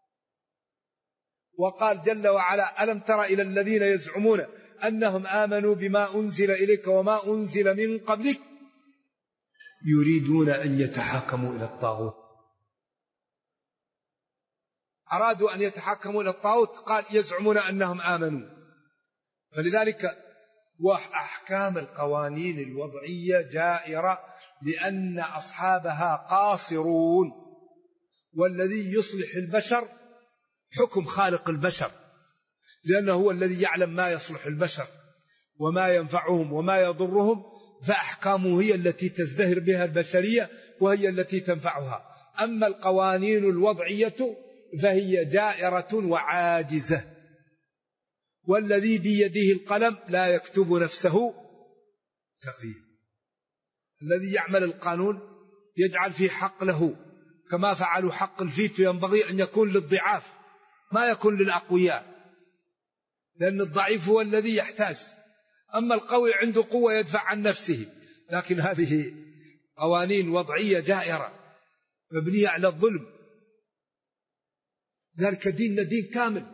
B: وقال جل وعلا ألم تر إلى الذين يزعمون أنهم آمنوا بما أنزل إليك وما أنزل من قبلك يريدون أن يتحاكموا إلى الطاغوت. أرادوا أن يتحاكموا إلى الطاغوت، قال يزعمون أنهم آمنوا. فلذلك وأحكام القوانين الوضعية جائرة لأن أصحابها قاصرون، والذي يصلح البشر حكم خالق البشر، لأنه هو الذي يعلم ما يصلح البشر وما ينفعهم وما يضرهم، فأحكامه هي التي تزدهر بها البشرية وهي التي تنفعها. أما القوانين الوضعية فهي جائرة وعاجزة، والذي بيده القلم لا يكتب نفسه سقيم. الذي يعمل القانون يجعل فيه حق له، كما فعلوا حق الفيتو ينبغي أن يكون للضعاف ما يكون للأقوياء، لأن الضعيف هو الذي يحتاج، أما القوي عنده قوة يدفع عن نفسه. لكن هذه قوانين وضعية جائرة مبنية على الظلم. ذلك ديننا دين كامل.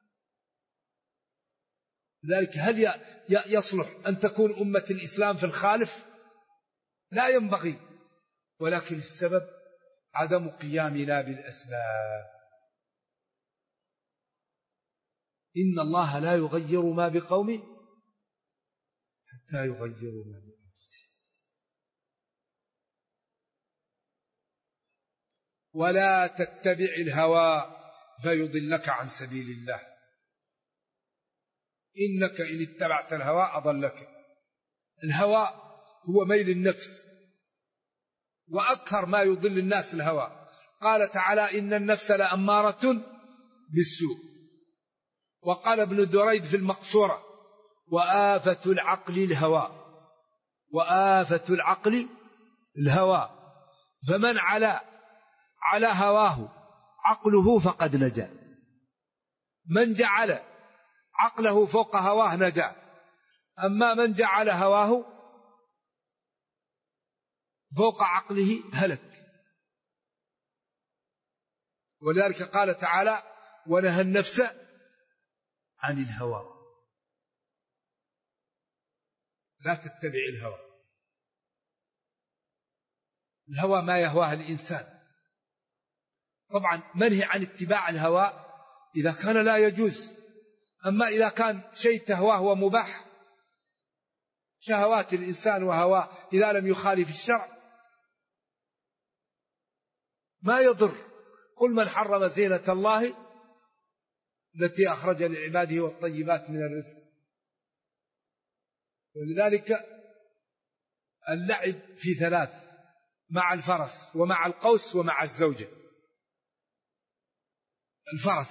B: ذلك هل يصلح أن تكون أمة الإسلام في الخالف؟ لا ينبغي، ولكن السبب عدم قيامنا بالأسباب. إن الله لا يغير ما بقوم حتى يغيروا ما بأنفسهم. ولا تتبع الهوى فيضلك عن سبيل الله، إنك إن اتبعت الهوى أضلك. الهوى هو ميل النفس، وأكثر ما يضل الناس الهوى. قال تعالى إن النفس لأمارة بالسوء. وقال ابن دريد في المقصورة وآفة العقل الهوى، وآفة العقل الهوى، فمن على هواه عقله فقد نجا، من جعل عقله فوق هواه نجا، أما من جعل هواه فوق عقله هلك. ولذلك قال تعالى ونهى النفس عن الهوى. لا تتبع الهوى. الهوى ما يهواه الإنسان. طبعا منهي عن اتباع الهوى إذا كان لا يجوز، أما إذا كان شيء تهواه ومباح، شهوات الإنسان وهواه إذا لم يخالف الشرع ما يضر. قل من حرم زينة الله التي أخرج لعباده والطيبات من الرزق. ولذلك اللعب في ثلاث: مع الفرس ومع القوس ومع الزوجة. الفرس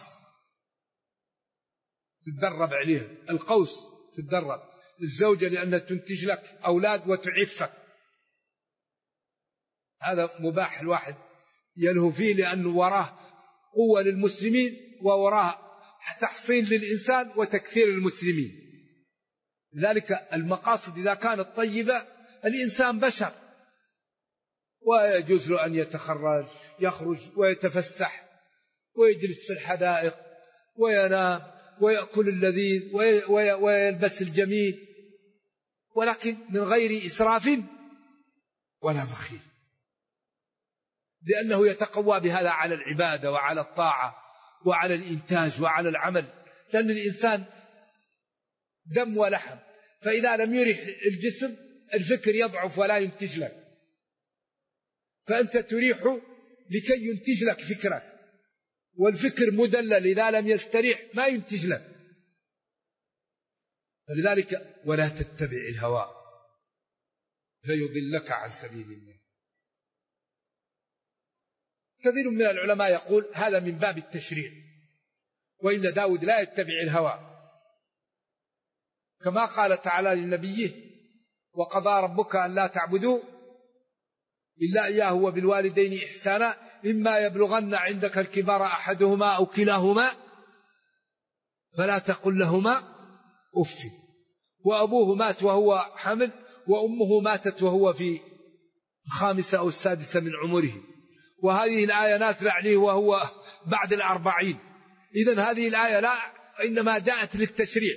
B: تتدرب عليها، القوس تتدرب، الزوجة لأنها تنتج لك أولاد وتعفك. هذا مباح الواحد يلهو فيه لأنه وراه قوة للمسلمين ووراه تحصين للإنسان وتكثير المسلمين. ذلك المقاصد إذا كانت طيبة الإنسان بشر ويجوز له أن يخرج ويتفسح ويجلس في الحدائق وينام ويأكل اللذيذ ويلبس الجميل، ولكن من غير إسراف ولا بخيل، لأنه يتقوى بهذا على العبادة وعلى الطاعة وعلى الإنتاج وعلى العمل، لأن الإنسان دم ولحم، فإذا لم يرح الجسم الفكر يضعف ولا ينتج لك، فأنت تريحه لكي ينتج لك فكرك، والفكر مدلل إذا لم يستريح ما ينتج لك. فلذلك ولا تتبع الهوى فيضلك عن سبيل الله. كثير من العلماء يقول هذا من باب التشريع، وإن داود لا يتبع الهوى، كما قال تعالى لنبيه: وقضى ربك ألا تعبدوا إلا إياه وبالوالدين إحسانا إما يبلغن عندك الكبر أحدهما أو كلاهما فلا تقل لهما أف، وأبوه مات وهو حمل، وأمه ماتت وهو في الخامسة أو السادسة من عمره، وهذه الآية نازلة عليه وهو بعد 40. إذن هذه الآية لا إنما جاءت للتشريع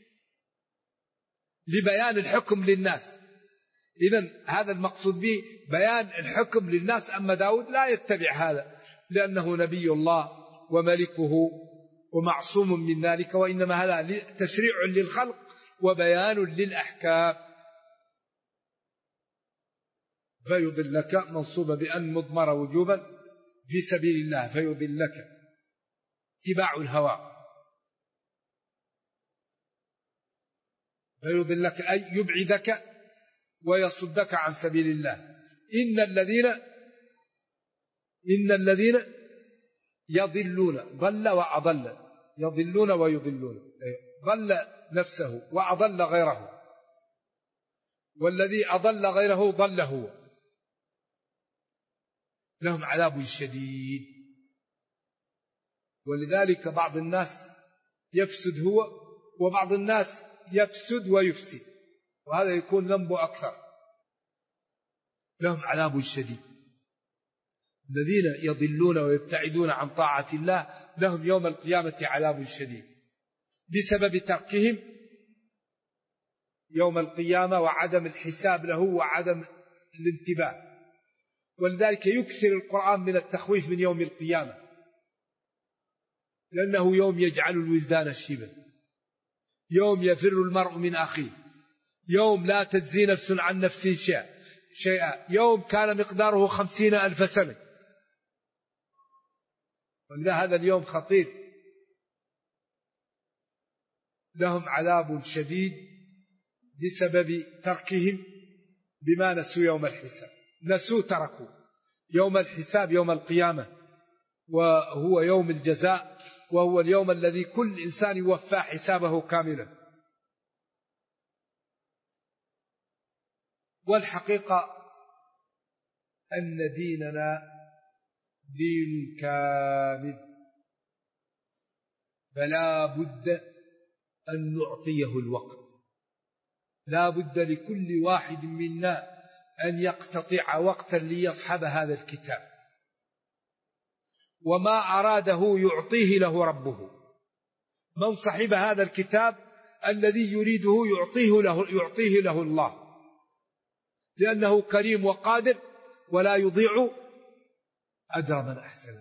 B: لبيان الحكم للناس. إذن هذا المقصود به بيان الحكم للناس. أما داود لا يتبع هذا لأنه نبي الله وملكه ومعصوم من ذلك، وإنما هذا تشريع للخلق وبيان للأحكام. فيضلك منصوبة بأن مضمر وجوبا في سبيل الله، فيضلك اتباع الهوى، فيضلك أي يبعدك ويصدك عن سبيل الله. إن الذين يضلون، ضل وأضل، يضلون ويضلون، ضل نفسه وأضل غيره، والذي أضل غيره ضل هو، لهم عذاب شديد. ولذلك بعض الناس يفسد هو، وبعض الناس يفسد ويفسد، وهذا يكون ذنبه أكثر. لهم عذاب شديد. الذين يضلون ويبتعدون عن طاعة الله لهم يوم القيامة عذاب شديد بسبب تركهم يوم القيامة وعدم الحساب له وعدم الانتباه. ولذلك يكثر القرآن من التخويف من يوم القيامة، لأنه يوم يجعل الولدان شيبا، يوم يفر المرء من أخيه، يوم لا تجزي نفس عن نفس شيئا، يوم كان مقداره 50,000 سنة. ولذا هذا اليوم خطير. لهم عذاب شديد بسبب تركهم بما نسوا يوم الحساب. نسوا تركوا يوم الحساب يوم القيامة، وهو يوم الجزاء، وهو اليوم الذي كل إنسان يوفى حسابه كاملا. والحقيقة أن ديننا دين كامل، فلا بد أن نعطيه الوقت. لا بد لكل واحد منا أن يقتطع وقتا ليصحب هذا الكتاب، وما أراده يعطيه له ربه. من صحب هذا الكتاب الذي يريده يعطيه له الله، لأنه كريم وقادر ولا يضيع أجر من أحسن.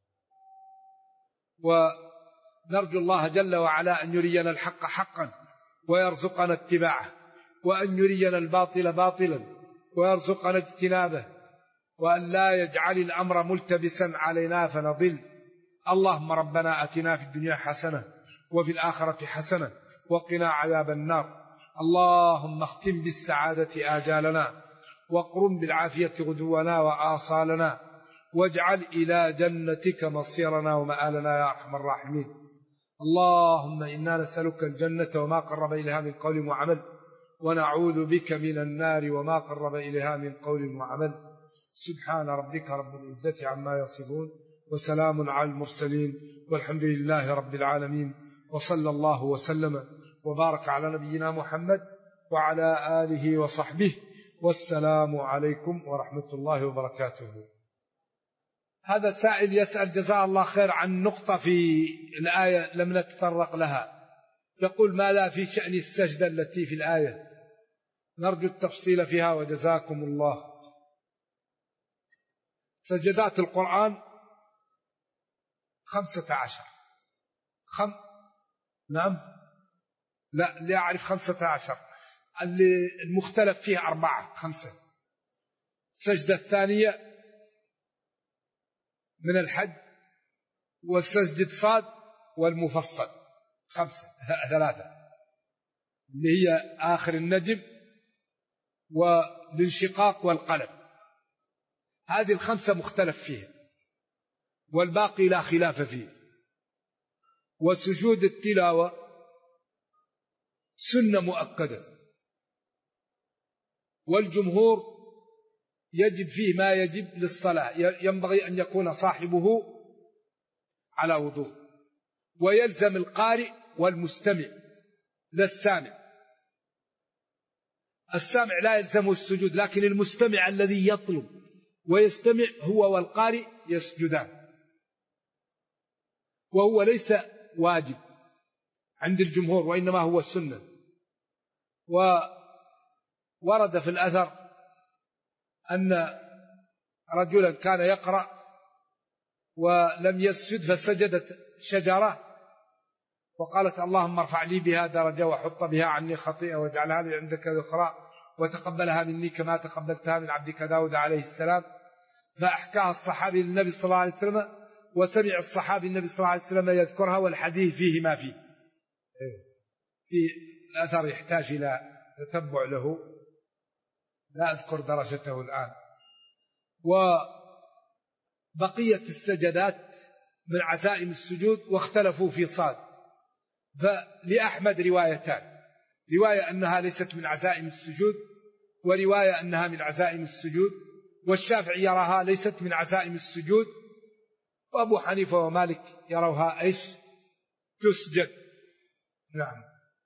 B: ونرجو الله جل وعلا أن يرينا الحق حقا ويرزقنا اتباعه، وأن يرينا الباطل باطلا ويرزقنا اجتنابه، وأن لا يجعل الأمر ملتبسا علينا فنضل. اللهم ربنا أتنا في الدنيا حسنة وفي الآخرة حسنة وقنا عذاب النار. اللهم اختم بالسعادة آجالنا، واقرم بالعافية غدونا وآصالنا، واجعل إلى جنتك مصيرنا ومآلنا يا أرحم الراحمين. اللهم إنا نسألك الجنة وما قرب إليها من قول وعمل، ونعوذ بك من النار وما قرب إليها من قول وعمل. سبحان ربك رب العزة عما يصفون، وسلام على المرسلين، والحمد لله رب العالمين، وصلى الله وسلم وبارك على نبينا محمد وعلى آله وصحبه، والسلام عليكم ورحمة الله وبركاته. هذا سائل يسأل جزاه الله خير عن نقطة في الآية لم نتطرق لها، يقول: ما لا في شأن السجدة التي في الآية؟ نرجو التفصيل فيها وجزاكم الله. سجدات القرآن 15. نعم، لا أعرف 15. المختلف فيه 4 5. السجدة الثانية من الحج، والسجدة صاد، والمفصل 3 اللي هي آخر النجم والانشقاق والقلم. هذه 5 مختلف فيها، والباقي لا خلاف فيه. وسجود التلاوة سنة مؤكدة، والجمهور يجب فيه ما يجب للصلاة، ينبغي أن يكون صاحبه على وضوء، ويلزم القارئ والمستمع لا السامع. السامع لا يلزمه السجود، لكن المستمع الذي يطلب ويستمع هو والقارئ يسجدان، وهو ليس واجب عند الجمهور وإنما هو السنة. وورد في الأثر أن رجلا كان يقرأ ولم يسجد فسجدت شجرة وقالت اللهم ارفع لي بها درجة وحط بها عني خطيئة واجعلها لي عندك ذخرا وتقبلها مني كما تقبلتها من عبدك داود عليه السلام. فأحكاها الصحابي للنبي صلى الله عليه وسلم، وسمع الصحابي النبي صلى الله عليه وسلم يذكرها، والحديث فيه ما فيه. في الأثر يحتاج إلى تتبع له، لا أذكر درجته الآن. وبقية السجدات من عزائم السجود، واختلفوا في صاد. فلأحمد روايتان، رواية أنها ليست من عزائم السجود، ورواية أنها من عزائم السجود، والشافعي يراها ليست من عزائم السجود، وأبو حنيفة ومالك يروها إيش؟ تسجد. نعم.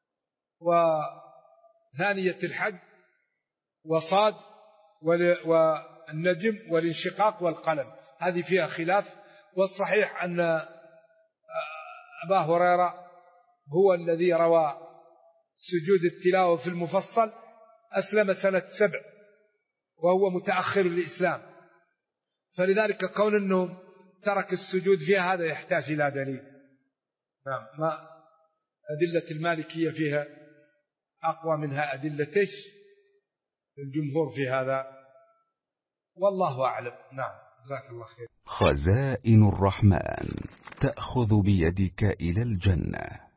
B: وثانية الحج وصاد والنجم والانشقاق والقلم، هذه فيها خلاف، والصحيح أن أبا هريرة هو الذي روى سجود التلاوة في المفصل، أسلم سنة 7 وهو متأخر الإسلام، فلذلك كون أنه ترك السجود فيها هذا يحتاج إلى دليل. نعم. ما أدلة المالكية فيها أقوى منها أدلة الجمهور في هذا، والله أعلم. نعم. جزاك الله خير.
C: خزائن الرحمن تأخذ بيدك إلى الجنة.